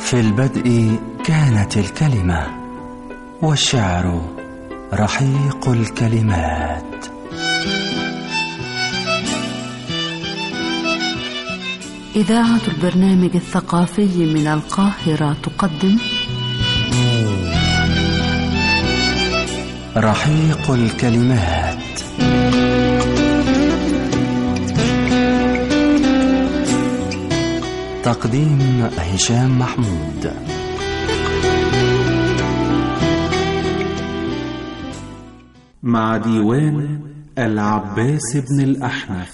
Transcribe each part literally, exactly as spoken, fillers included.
في البدء كانت الكلمة، والشعر رحيق الكلمات. إذاعة البرنامج الثقافي من القاهرة تقدم رحيق الكلمات. تقديم هشام محمود. مع ديوان العباس بن الأحنف.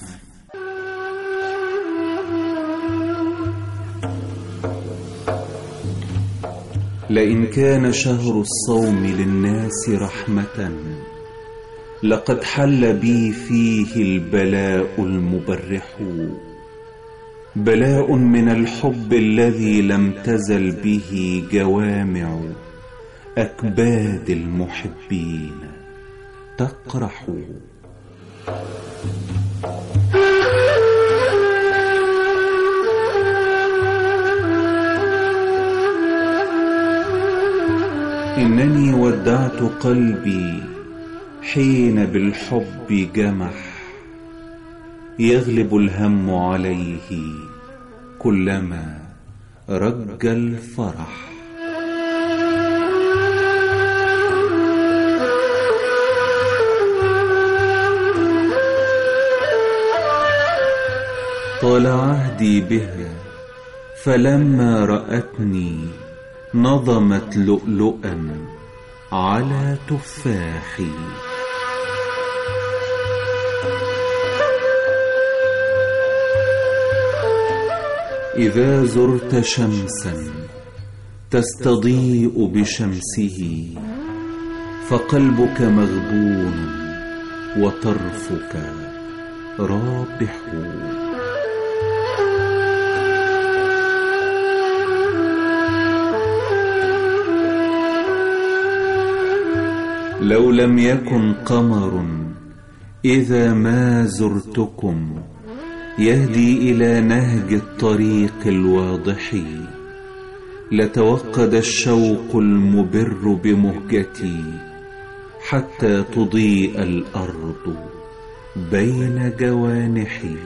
لئن كان شهر الصوم للناس رحمة، لقد حل بي فيه البلاء المبرح، بلاء من الحب الذي لم تزل به جوامع أكباد المحبين تقرح. إنني ودعت قلبي حين بالحب جمح، يغلب الهم عليه كلما رج الفرح. طال عهدي بها فلما رأتني نظمت لؤلؤا على تفاحي. إذا زرت شمسا تستضيء بشمسه، فقلبك مغبون وطرفك رابح. لو لم يكن قمر إذا ما زرتكم يهدي إلى نهج الطريق الواضح، لتوقد الشوق المبر بمهجتي حتى تضيء الأرض بين جوانحي.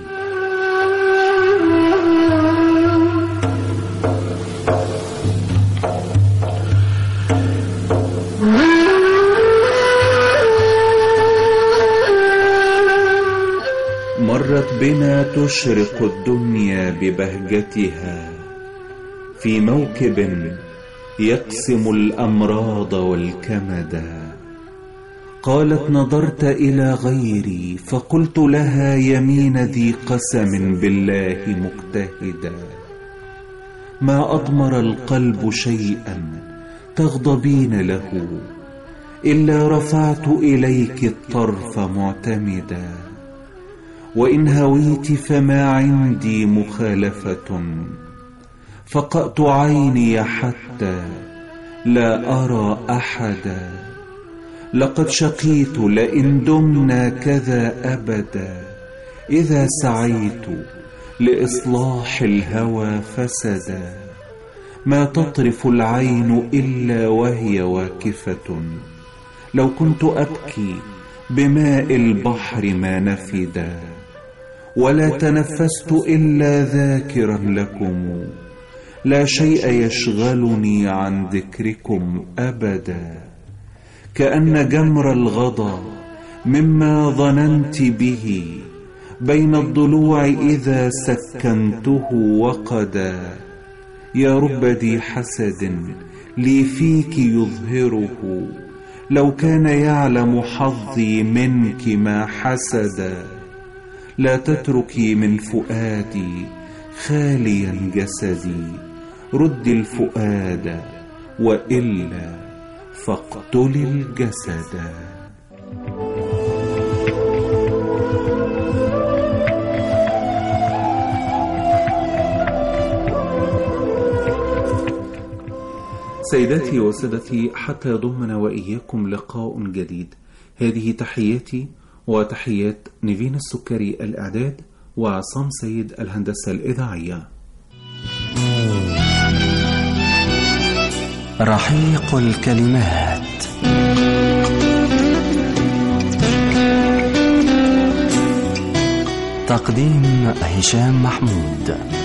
مرت بنا تشرق الدنيا ببهجتها في موكب يقسم الأمراض والكمدا. قالت نظرت إلى غيري، فقلت لها يمين ذي قسم بالله مجتهدا. ما أضمر القلب شيئا تغضبين له، إلا رفعت إليك الطرف معتمدا. وإن هويت فما عندي مخالفة، فقأت عيني حتى لا أرى أحدا. لقد شقيت لئن دمنا كذا أبدا، إذا سعيت لإصلاح الهوى فسدا. ما تطرف العين إلا وهي واكفة، لو كنت أبكي بماء البحر ما نفدا. ولا تنفست إلا ذاكرا لكم، لا شيء يشغلني عن ذكركم أبدا. كأن جمر الغضا مما ظننت به بين الضلوع إذا سكنته وقدا. يا رب ذي حسد لي فيك يظهره، لو كان يعلم حظي منك ما حسدا. لا تتركي من فؤادي خاليا جسدي، رد الفؤاد وإلا فاقتل الجسد. سيداتي وسادتي، حتى يضمنا وإياكم لقاء جديد. هذه تحياتي وتحيات نيفين السكري الإعداد، وعصام سيد الهندسة الإذاعية. رحيق الكلمات. تقديم هشام محمود.